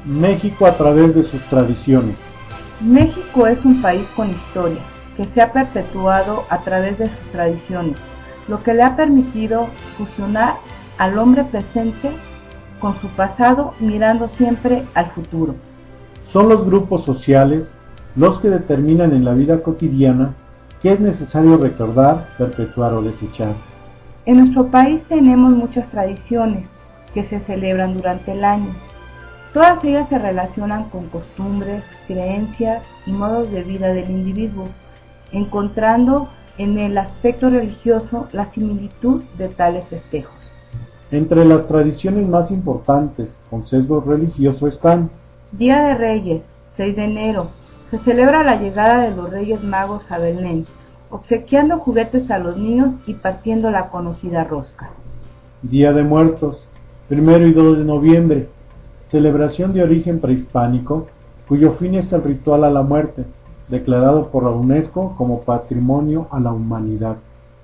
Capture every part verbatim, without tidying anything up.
México a través de sus tradiciones. México es un país con historia, que se ha perpetuado a través de sus tradiciones, lo que le ha permitido fusionar al hombre presente con su pasado, mirando siempre al futuro. Son los grupos sociales los que determinan en la vida cotidiana qué es necesario recordar, perpetuar o desechar. En nuestro país tenemos muchas tradiciones que se celebran durante el año. Todas ellas se relacionan con costumbres, creencias y modos de vida del individuo, encontrando en el aspecto religioso la similitud de tales festejos. Entre las tradiciones más importantes con sesgo religioso están: Día de Reyes, seis de enero, se celebra la llegada de los Reyes Magos a Belén, obsequiando juguetes a los niños y partiendo la conocida rosca. Día de Muertos, primero y dos de noviembre, celebración de origen prehispánico, cuyo fin es el ritual a la muerte, declarado por la UNESCO como Patrimonio a la Humanidad.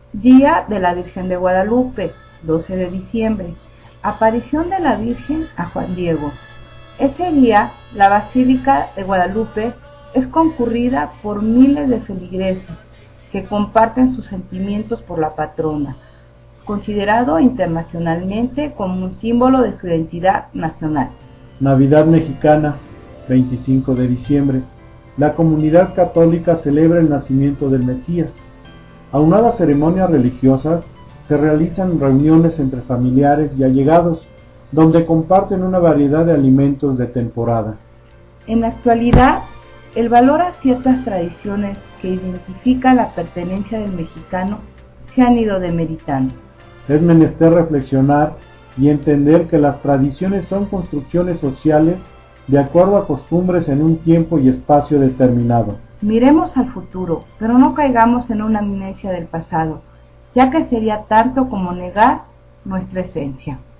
Día de la Virgen de Guadalupe, doce de diciembre, aparición de la Virgen a Juan Diego. Ese día, la Basílica de Guadalupe es concurrida por miles de feligreses que comparten sus sentimientos por la patrona, considerado internacionalmente como un símbolo de su identidad nacional. Navidad mexicana, veinticinco de diciembre. La comunidad católica celebra el nacimiento del Mesías. Aunadas ceremonias religiosas, se realizan reuniones entre familiares y allegados, donde comparten una variedad de alimentos de temporada. En la actualidad, el valor a ciertas tradiciones que identifican la pertenencia del mexicano se han ido demeritando. Es menester reflexionar y entender que las tradiciones son construcciones sociales de acuerdo a costumbres en un tiempo y espacio determinado. Miremos al futuro, pero no caigamos en una amnesia del pasado, ya que sería tanto como negar nuestra esencia.